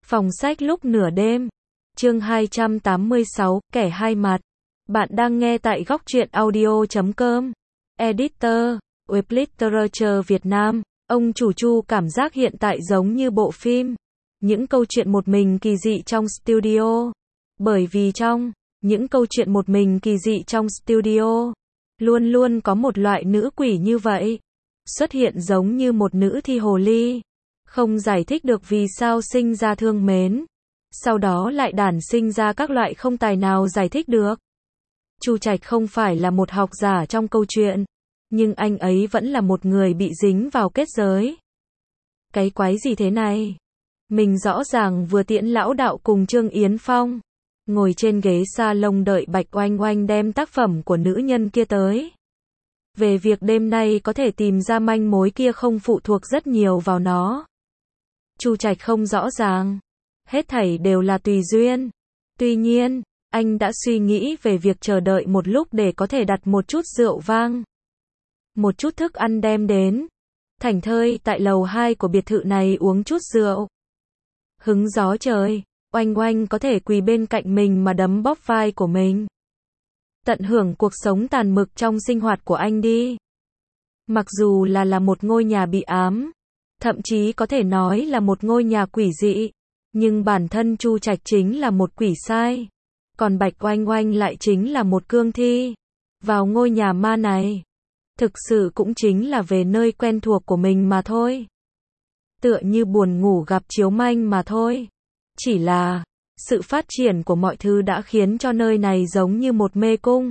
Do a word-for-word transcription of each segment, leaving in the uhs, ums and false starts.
Phòng sách lúc nửa đêm. Chương hai trăm tám mươi sáu, kẻ hai mặt. Bạn đang nghe tại góc truyện audio chấm com. Editor, Web Literature Việt Nam. Ông chủ Chu cảm giác hiện tại giống như bộ phim. Những câu chuyện một mình kỳ dị trong studio. Bởi vì trong những câu chuyện một mình kỳ dị trong studio, luôn luôn có một loại nữ quỷ như vậy. Xuất hiện giống như một nữ thi hồ ly. Không giải thích được vì sao sinh ra thương mến. Sau đó lại đản sinh ra các loại không tài nào giải thích được. Chu Trạch không phải là một học giả trong câu chuyện, nhưng anh ấy vẫn là một người bị dính vào kết giới. Cái quái gì thế này? Mình rõ ràng vừa tiễn lão đạo cùng Trương Yến Phong, ngồi trên ghế salon đợi Bạch Oanh Oanh đem tác phẩm của nữ nhân kia tới. Về việc đêm nay có thể tìm ra manh mối kia không phụ thuộc rất nhiều vào nó. Chu Trạch không rõ ràng. Hết thảy đều là tùy duyên. Tuy nhiên, anh đã suy nghĩ về việc chờ đợi một lúc để có thể đặt một chút rượu vang, một chút thức ăn đem đến. Thảnh thơi tại lầu hai của biệt thự này uống chút rượu. Hứng gió trời, Oanh Oanh có thể quỳ bên cạnh mình mà đấm bóp vai của mình. Tận hưởng cuộc sống tàn mực trong sinh hoạt của anh đi. Mặc dù là là một ngôi nhà bị ám, thậm chí có thể nói là một ngôi nhà quỷ dị, nhưng bản thân Chu Trạch chính là một quỷ sai, còn Bạch Oanh Oanh lại chính là một cương thi. Vào ngôi nhà ma này, thực sự cũng chính là về nơi quen thuộc của mình mà thôi. Tựa như buồn ngủ gặp chiếu manh mà thôi. Chỉ là, sự phát triển của mọi thứ đã khiến cho nơi này giống như một mê cung.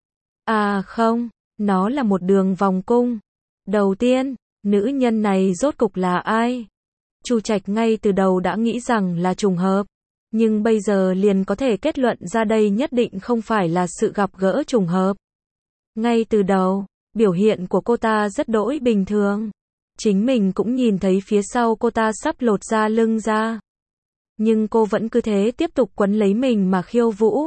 À không, nó là một đường vòng cung. Đầu tiên, nữ nhân này rốt cục là ai? Chu Trạch ngay từ đầu đã nghĩ rằng là trùng hợp, nhưng bây giờ liền có thể kết luận ra đây nhất định không phải là sự gặp gỡ trùng hợp. Ngay từ đầu, biểu hiện của cô ta rất đỗi bình thường. Chính mình cũng nhìn thấy phía sau cô ta sắp lột da lưng ra. Nhưng cô vẫn cứ thế tiếp tục quấn lấy mình mà khiêu vũ.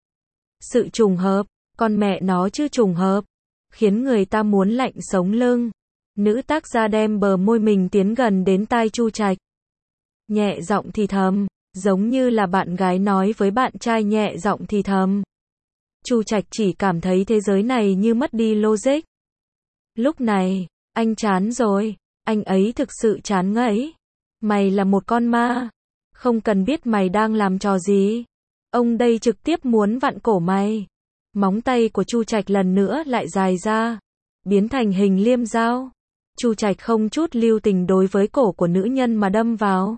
Sự trùng hợp, con mẹ nó chứ trùng hợp, khiến người ta muốn lạnh sống lưng. Nữ tác gia đem bờ môi mình tiến gần đến tai Chu Trạch. Nhẹ giọng thì thầm, giống như là bạn gái nói với bạn trai nhẹ giọng thì thầm. Chu Trạch chỉ cảm thấy thế giới này như mất đi logic. Lúc này, anh chán rồi, anh ấy thực sự chán ngấy. Mày là một con ma, không cần biết mày đang làm trò gì. Ông đây trực tiếp muốn vặn cổ mày. Móng tay của Chu Trạch lần nữa lại dài ra, biến thành hình liêm dao. Chu Trạch không chút lưu tình đối với cổ của nữ nhân mà đâm vào.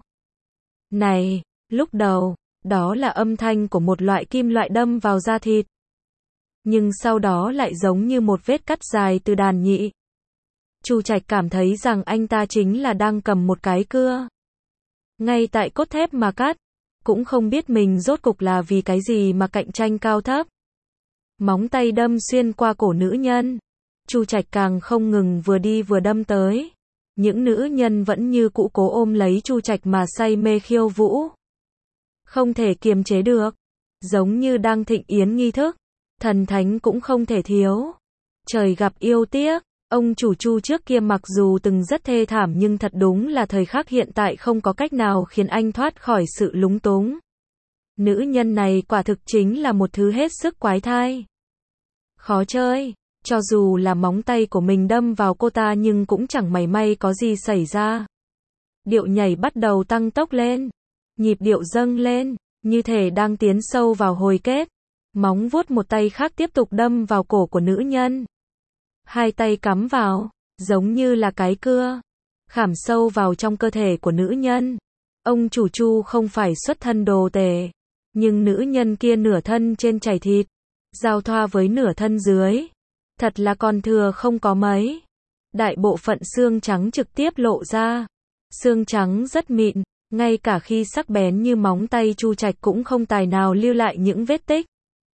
Này, lúc đầu, đó là âm thanh của một loại kim loại đâm vào da thịt. Nhưng sau đó lại giống như một vết cắt dài từ đàn nhị. Chu Trạch cảm thấy rằng anh ta chính là đang cầm một cái cưa. Ngay tại cốt thép mà cắt, cũng không biết mình rốt cục là vì cái gì mà cạnh tranh cao thấp. Móng tay đâm xuyên qua cổ nữ nhân. Chu Trạch càng không ngừng vừa đi vừa đâm tới. Những nữ nhân vẫn như cũ cố ôm lấy Chu Trạch mà say mê khiêu vũ. Không thể kiềm chế được. Giống như đang thịnh yến nghi thức. Thần thánh cũng không thể thiếu. Trời gặp yêu tiếc. Ông chủ Chu trước kia mặc dù từng rất thê thảm nhưng thật đúng là thời khắc hiện tại không có cách nào khiến anh thoát khỏi sự lúng túng. Nữ nhân này quả thực chính là một thứ hết sức quái thai. Khó chơi. Cho dù là móng tay của mình đâm vào cô ta nhưng cũng chẳng mảy may có gì xảy ra. Điệu nhảy bắt đầu tăng tốc lên. Nhịp điệu dâng lên, như thể đang tiến sâu vào hồi kết. Móng vuốt một tay khác tiếp tục đâm vào cổ của nữ nhân. Hai tay cắm vào, giống như là cái cưa, khảm sâu vào trong cơ thể của nữ nhân. Ông chủ Chu không phải xuất thân đồ tể, nhưng nữ nhân kia nửa thân trên chảy thịt, giao thoa với nửa thân dưới. Thật là còn thừa không có mấy. Đại bộ phận xương trắng trực tiếp lộ ra. Xương trắng rất mịn, ngay cả khi sắc bén như móng tay Chu Trạch cũng không tài nào lưu lại những vết tích.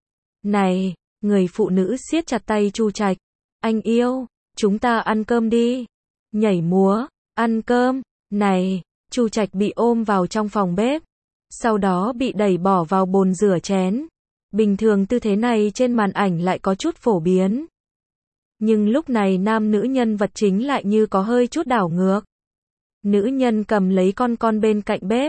Này, người phụ nữ siết chặt tay Chu Trạch. Anh yêu, chúng ta ăn cơm đi. Nhảy múa, ăn cơm. Này, Chu Trạch bị ôm vào trong phòng bếp. Sau đó bị đẩy bỏ vào bồn rửa chén. Bình thường tư thế này trên màn ảnh lại có chút phổ biến. Nhưng lúc này nam nữ nhân vật chính lại như có hơi chút đảo ngược. Nữ nhân cầm lấy con con bên cạnh bếp.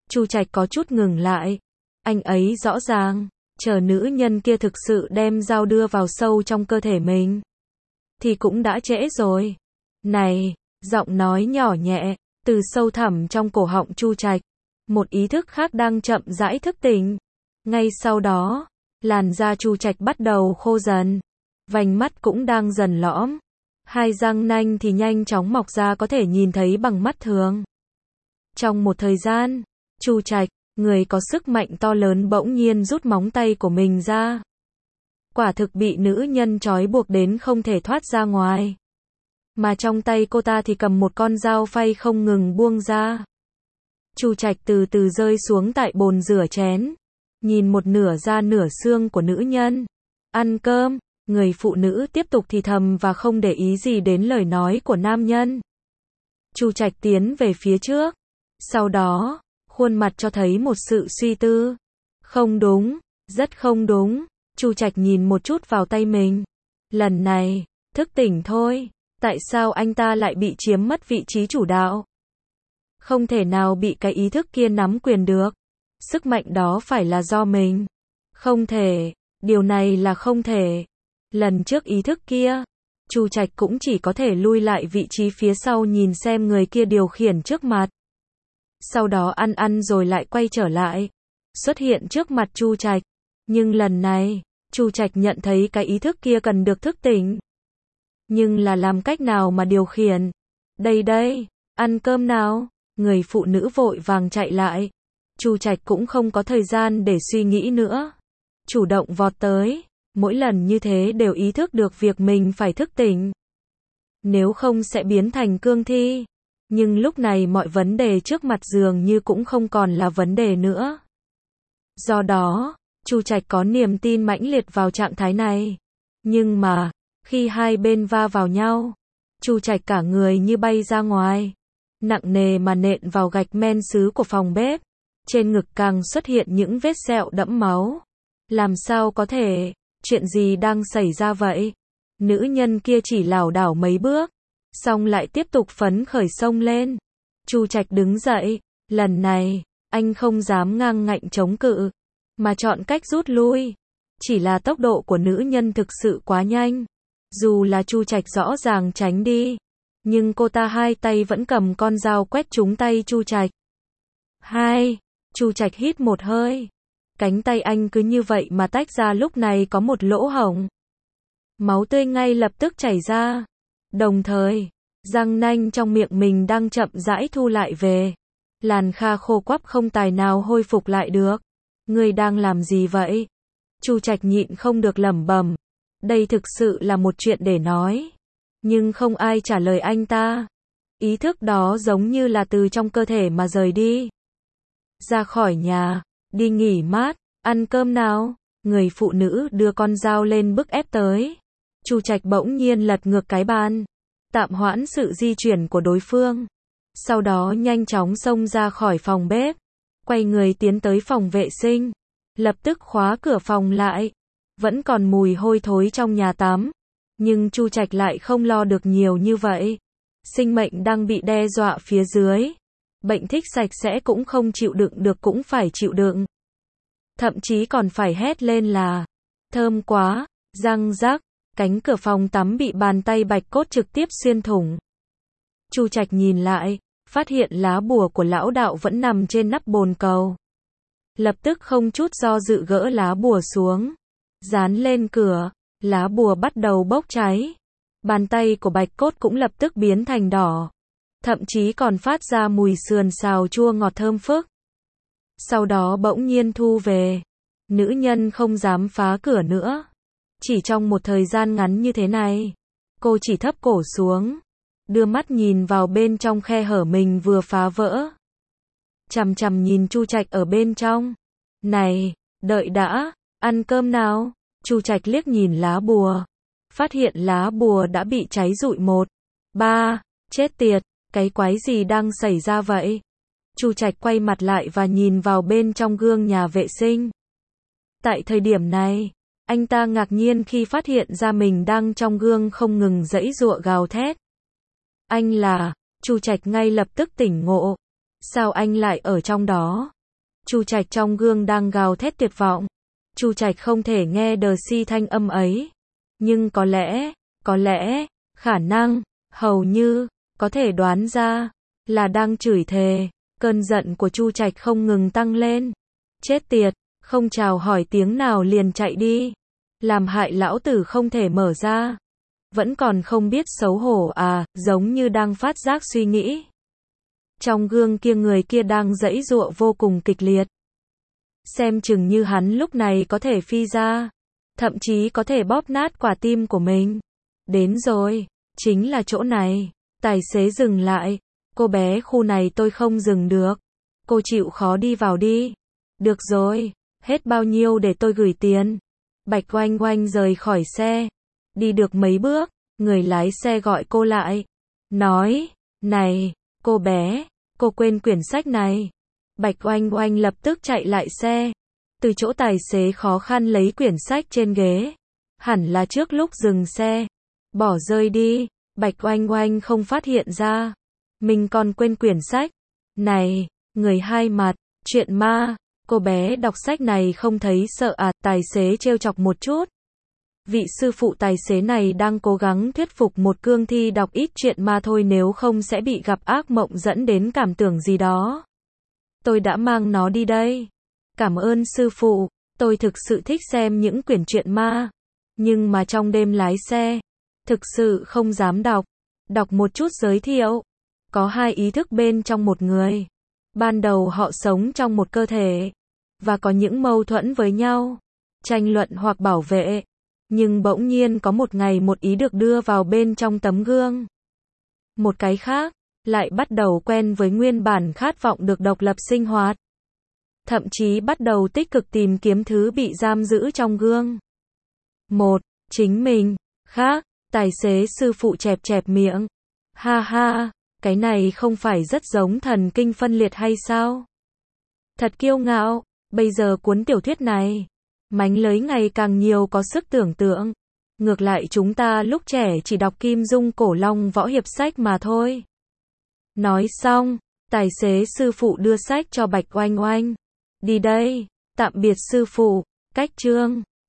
Chu Trạch có chút ngừng lại. Anh ấy rõ ràng, chờ nữ nhân kia thực sự đem dao đưa vào sâu trong cơ thể mình, thì cũng đã trễ rồi. Này, giọng nói nhỏ nhẹ, từ sâu thẳm trong cổ họng Chu Trạch. Một ý thức khác đang chậm rãi thức tỉnh. Ngay sau đó, làn da Chu Trạch bắt đầu khô dần. Vành mắt cũng đang dần lõm. Hai răng nanh thì nhanh chóng mọc ra có thể nhìn thấy bằng mắt thường. Trong một thời gian, Chu Trạch, người có sức mạnh to lớn bỗng nhiên rút móng tay của mình ra. Quả thực bị nữ nhân trói buộc đến không thể thoát ra ngoài. Mà trong tay cô ta thì cầm một con dao phay không ngừng buông ra. Chu Trạch từ từ rơi xuống tại bồn rửa chén. Nhìn một nửa da nửa xương của nữ nhân. Ăn cơm, người phụ nữ tiếp tục thì thầm và không để ý gì đến lời nói của nam nhân. Chu Trạch tiến về phía trước. Sau đó, khuôn mặt cho thấy một sự suy tư. Không đúng, rất không đúng. Chu Trạch nhìn một chút vào tay mình. Lần này, thức tỉnh thôi. Tại sao anh ta lại bị chiếm mất vị trí chủ đạo? Không thể nào bị cái ý thức kia nắm quyền được. Sức mạnh đó phải là do mình. Không thể, điều này là không thể. Lần trước ý thức kia, Chu Trạch cũng chỉ có thể lui lại vị trí phía sau nhìn xem người kia điều khiển trước mặt. Sau đó ăn ăn rồi lại quay trở lại, xuất hiện trước mặt Chu Trạch. Nhưng lần này, Chu Trạch nhận thấy cái ý thức kia cần được thức tỉnh. Nhưng là làm cách nào mà điều khiển? Đây đây, ăn cơm nào? Người phụ nữ vội vàng chạy lại. Chu Trạch cũng không có thời gian để suy nghĩ nữa. Chủ động vọt tới. Mỗi lần như thế đều ý thức được việc mình phải thức tỉnh. Nếu không sẽ biến thành cương thi. Nhưng lúc này mọi vấn đề trước mặt dường như cũng không còn là vấn đề nữa. Do đó, Chu Trạch có niềm tin mãnh liệt vào trạng thái này. Nhưng mà, khi hai bên va vào nhau, Chu Trạch cả người như bay ra ngoài. Nặng nề mà nện vào gạch men sứ của phòng bếp. Trên ngực càng xuất hiện những vết sẹo đẫm máu. Làm sao có thể? Chuyện gì đang xảy ra vậy? Nữ nhân kia chỉ lảo đảo mấy bước, xong lại tiếp tục phấn khởi xông lên. Chu Trạch đứng dậy, lần này, anh không dám ngang ngạnh chống cự, mà chọn cách rút lui. Chỉ là tốc độ của nữ nhân thực sự quá nhanh. Dù là Chu Trạch rõ ràng tránh đi, nhưng cô ta hai tay vẫn cầm con dao quét trúng tay Chu Trạch. Hai, Chu Trạch hít một hơi. Cánh tay anh cứ như vậy mà tách ra, lúc này có một lỗ hổng. Máu tươi ngay lập tức chảy ra. Đồng thời, răng nanh trong miệng mình đang chậm rãi thu lại về. Làn kha khô quắp không tài nào hồi phục lại được. Người đang làm gì vậy? Chu Trạch nhịn không được lẩm bẩm. Đây thực sự là một chuyện để nói. Nhưng không ai trả lời anh ta. Ý thức đó giống như là từ trong cơ thể mà rời đi. Ra khỏi nhà, đi nghỉ mát, ăn cơm nào. Người phụ nữ đưa con dao lên bức ép tới. Chu Trạch bỗng nhiên lật ngược cái bàn, tạm hoãn sự di chuyển của đối phương. Sau đó nhanh chóng xông ra khỏi phòng bếp, quay người tiến tới phòng vệ sinh, lập tức khóa cửa phòng lại. Vẫn còn mùi hôi thối trong nhà tắm, nhưng Chu Trạch lại không lo được nhiều như vậy. Sinh mệnh đang bị đe dọa phía dưới. Bệnh thích sạch sẽ cũng không chịu đựng được cũng phải chịu đựng. Thậm chí còn phải hét lên là thơm quá, răng rắc. Cánh cửa phòng tắm bị bàn tay bạch cốt trực tiếp xuyên thủng. Chu Trạch nhìn lại, phát hiện lá bùa của lão đạo vẫn nằm trên nắp bồn cầu. Lập tức không chút do dự gỡ lá bùa xuống, dán lên cửa, lá bùa bắt đầu bốc cháy. Bàn tay của bạch cốt cũng lập tức biến thành đỏ, thậm chí còn phát ra mùi sườn xào chua ngọt thơm phức. Sau đó bỗng nhiên thu về. Nữ nhân không dám phá cửa nữa. Chỉ trong một thời gian ngắn như thế này, cô chỉ thấp cổ xuống, đưa mắt nhìn vào bên trong khe hở mình vừa phá vỡ. Chằm chằm nhìn Chu Trạch ở bên trong. Này, đợi đã, ăn cơm nào. Chu Trạch liếc nhìn lá bùa, phát hiện lá bùa đã bị cháy rụi một. Ba, chết tiệt, cái quái gì đang xảy ra vậy? Chu Trạch quay mặt lại và nhìn vào bên trong gương nhà vệ sinh. Tại thời điểm này, anh ta ngạc nhiên khi phát hiện ra mình đang trong gương không ngừng giãy giụa gào thét. Anh là, Chu Trạch ngay lập tức tỉnh ngộ. Sao anh lại ở trong đó? Chu Trạch trong gương đang gào thét tuyệt vọng. Chu Trạch không thể nghe đờ si thanh âm ấy. Nhưng có lẽ, có lẽ, khả năng, hầu như, có thể đoán ra, là đang chửi thề. Cơn giận của Chu Trạch không ngừng tăng lên. Chết tiệt, không chào hỏi tiếng nào liền chạy đi. Làm hại lão tử không thể mở ra. Vẫn còn không biết xấu hổ à, giống như đang phát giác suy nghĩ. Trong gương kia người kia đang giãy giụa vô cùng kịch liệt. Xem chừng như hắn lúc này có thể phi ra. Thậm chí có thể bóp nát quả tim của mình. Đến rồi, chính là chỗ này. Tài xế dừng lại. Cô bé khu này tôi không dừng được. Cô chịu khó đi vào đi. Được rồi, hết bao nhiêu để tôi gửi tiền. Bạch Oanh Oanh rời khỏi xe. Đi được mấy bước, người lái xe gọi cô lại. Nói, này, cô bé, cô quên quyển sách này. Bạch Oanh Oanh lập tức chạy lại xe. Từ chỗ tài xế khó khăn lấy quyển sách trên ghế. Hẳn là trước lúc dừng xe. Bỏ rơi đi, Bạch Oanh Oanh không phát hiện ra. Mình còn quên quyển sách. Này, người hai mặt, chuyện ma. Cô bé đọc sách này không thấy sợ à, tài xế trêu chọc một chút. Vị sư phụ tài xế này đang cố gắng thuyết phục một cương thi đọc ít chuyện ma thôi, nếu không sẽ bị gặp ác mộng dẫn đến cảm tưởng gì đó. Tôi đã mang nó đi đây. Cảm ơn sư phụ, tôi thực sự thích xem những quyển truyện ma. Nhưng mà trong đêm lái xe, thực sự không dám đọc. Đọc một chút giới thiệu. Có hai ý thức bên trong một người. Ban đầu họ sống trong một cơ thể. Và có những mâu thuẫn với nhau. Tranh luận hoặc bảo vệ. Nhưng bỗng nhiên có một ngày một ý được đưa vào bên trong tấm gương. Một cái khác, lại bắt đầu quen với nguyên bản khát vọng được độc lập sinh hoạt. Thậm chí bắt đầu tích cực tìm kiếm thứ bị giam giữ trong gương. Một, chính mình. Khác, tài xế sư phụ chẹp chẹp miệng. Ha ha, cái này không phải rất giống thần kinh phân liệt hay sao? Thật kiêu ngạo, bây giờ cuốn tiểu thuyết này. Mánh lới ngày càng nhiều có sức tưởng tượng. Ngược lại chúng ta lúc trẻ chỉ đọc Kim Dung Cổ Long võ hiệp sách mà thôi. Nói xong, tài xế sư phụ đưa sách cho Bạch Oanh Oanh. Đi đây, tạm biệt sư phụ, cách chương.